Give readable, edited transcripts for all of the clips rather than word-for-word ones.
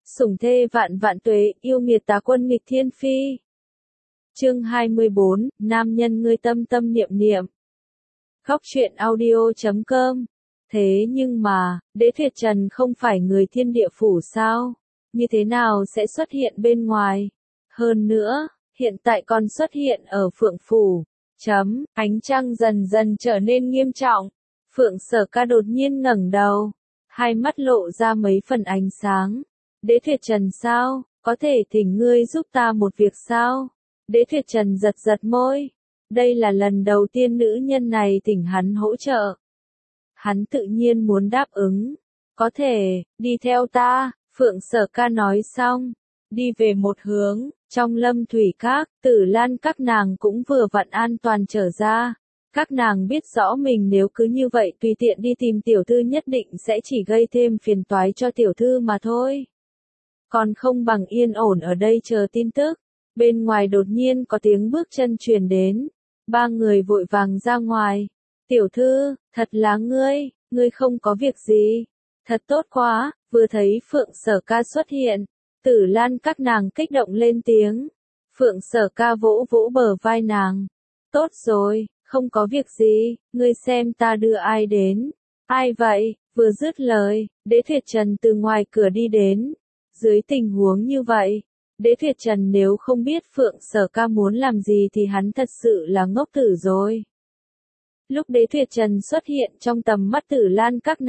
Sủng thê vạn vạn tuế, yêu nghiệt tá quân nghịch thiên phi. Chương 24, nam nhân ngươi tâm tâm niệm niệm. Khóc chuyện audio.com. Thế nhưng mà, Đế Tuyệt Trần không phải người thiên địa phủ sao? Như thế nào sẽ xuất hiện bên ngoài? Hơn nữa, hiện tại còn xuất hiện ở Phượng Phủ. Ánh trăng dần dần trở nên nghiêm trọng. Phượng Sở Ca đột nhiên ngẩng đầu, hai mắt lộ ra mấy phần ánh sáng. Đế Tuyệt Trần sao, có thể thỉnh ngươi giúp ta một việc sao? Đế Tuyệt Trần giật giật môi. Đây là lần đầu tiên nữ nhân này thỉnh hắn hỗ trợ. Hắn tự nhiên muốn đáp ứng. Có thể, đi theo ta, Phượng Sở Ca nói xong. Đi về một hướng, trong Lâm Thủy Các, Tử Lan các nàng cũng vừa vặn an toàn trở ra. Các nàng biết rõ mình nếu cứ như vậy tùy tiện đi tìm tiểu thư nhất định sẽ chỉ gây thêm phiền toái cho tiểu thư mà thôi. Còn không bằng yên ổn ở đây chờ tin tức. Bên ngoài đột nhiên có tiếng bước chân truyền đến. Ba người vội vàng ra ngoài. Tiểu thư, thật là ngươi không có việc gì. Thật tốt quá, vừa thấy Phượng Sở Ca xuất hiện. Tử Lan các nàng kích động lên tiếng. Phượng Sở Ca vỗ vỗ bờ vai nàng. Tốt rồi, không có việc gì, ngươi xem ta đưa ai đến. Ai vậy? Vừa dứt lời, Đế Tuyệt Trần từ ngoài cửa đi đến. Dưới tình huống như vậy, Đế Tuyệt Trần nếu không biết Phượng Sở Ca muốn làm gì thì hắn thật sự là ngốc tử rồi. Lúc Đế Tuyệt Trần xuất hiện trong tầm mắt Tử Lan các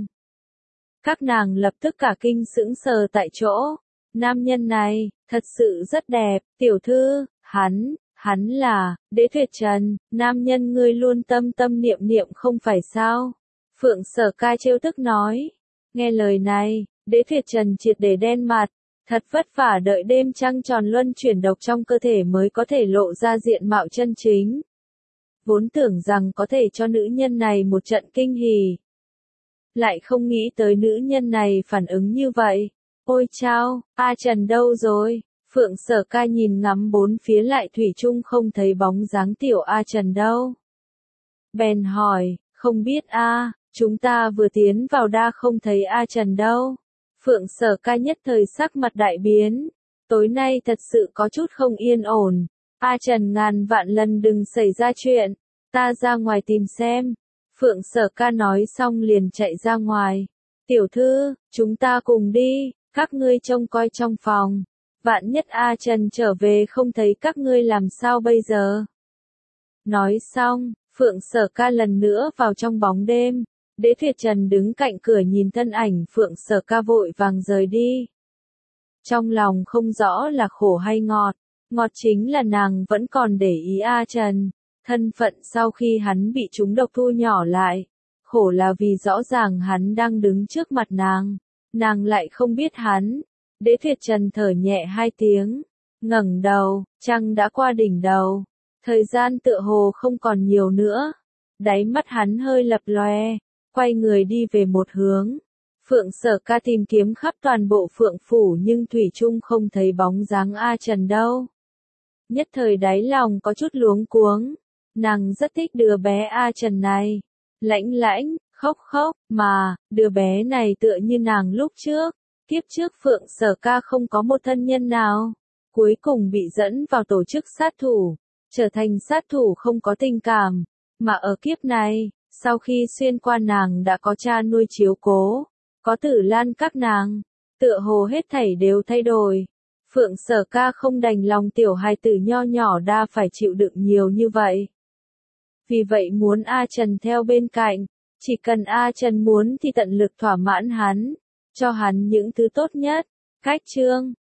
nàng lập tức cả kinh sững sờ tại chỗ. Nam nhân này, thật sự rất đẹp, tiểu thư, hắn là, Đế Tuyệt Trần, nam nhân ngươi luôn tâm tâm niệm niệm không phải sao? Phượng Sở Ca trêu tức nói. Nghe lời này, Đế Tuyệt Trần triệt để đen mặt, thật vất vả đợi đêm trăng tròn luân chuyển độc trong cơ thể mới có thể lộ ra diện mạo chân chính. Vốn tưởng rằng có thể cho nữ nhân này một trận kinh hỉ. Lại không nghĩ tới nữ nhân này phản ứng như vậy. Ôi chao, A Trần đâu rồi? Phượng Sở Ca nhìn ngắm bốn phía lại thủy chung không thấy bóng dáng tiểu A Trần đâu. Bèn hỏi, không biết chúng ta vừa tiến vào đa không thấy A Trần đâu. Phượng Sở Ca nhất thời sắc mặt đại biến. Tối nay thật sự có chút không yên ổn. A Trần ngàn vạn lần đừng xảy ra chuyện. Ta ra ngoài tìm xem. Phượng Sở Ca nói xong liền chạy ra ngoài. Tiểu thư, chúng ta cùng đi, các ngươi trông coi trong phòng. Vạn nhất A Trần trở về không thấy các ngươi làm sao bây giờ? Nói xong, Phượng Sở Ca lần nữa vào trong bóng đêm. Đế Tuyệt Trần đứng cạnh cửa nhìn thân ảnh Phượng Sở Ca vội vàng rời đi. Trong lòng không rõ là khổ hay ngọt. Ngọt chính là nàng vẫn còn để ý A Trần. Thân phận sau khi hắn bị trúng độc thu nhỏ lại. Khổ là vì rõ ràng hắn đang đứng trước mặt nàng lại không biết hắn. Đế Tuyệt Trần thở nhẹ hai tiếng, ngẩng đầu, trăng đã qua đỉnh đầu. Thời gian tựa hồ không còn nhiều nữa. Đáy mắt hắn hơi lập lòe, quay người đi về một hướng. Phượng Sở Ca tìm kiếm khắp toàn bộ Phượng Phủ nhưng thủy chung không thấy bóng dáng A Trần đâu. Nhất thời đáy lòng có chút luống cuống. Nàng rất thích đứa bé A Trần này. Lãnh, khóc, mà, đứa bé này tựa như nàng lúc trước. Kiếp trước Phượng Sở Ca không có một thân nhân nào. Cuối cùng bị dẫn vào tổ chức sát thủ. Trở thành sát thủ không có tình cảm. Mà ở kiếp này, sau khi xuyên qua nàng đã có cha nuôi chiếu cố. Có Tử Lan các nàng. Tựa hồ hết thảy đều thay đổi. Phượng Sở Ca không đành lòng tiểu hài tử nho nhỏ đa phải chịu đựng nhiều như vậy. Vì vậy muốn A Trần theo bên cạnh. Chỉ cần A Trần muốn thì tận lực thỏa mãn hắn. Cho hắn những thứ tốt nhất. Cách chương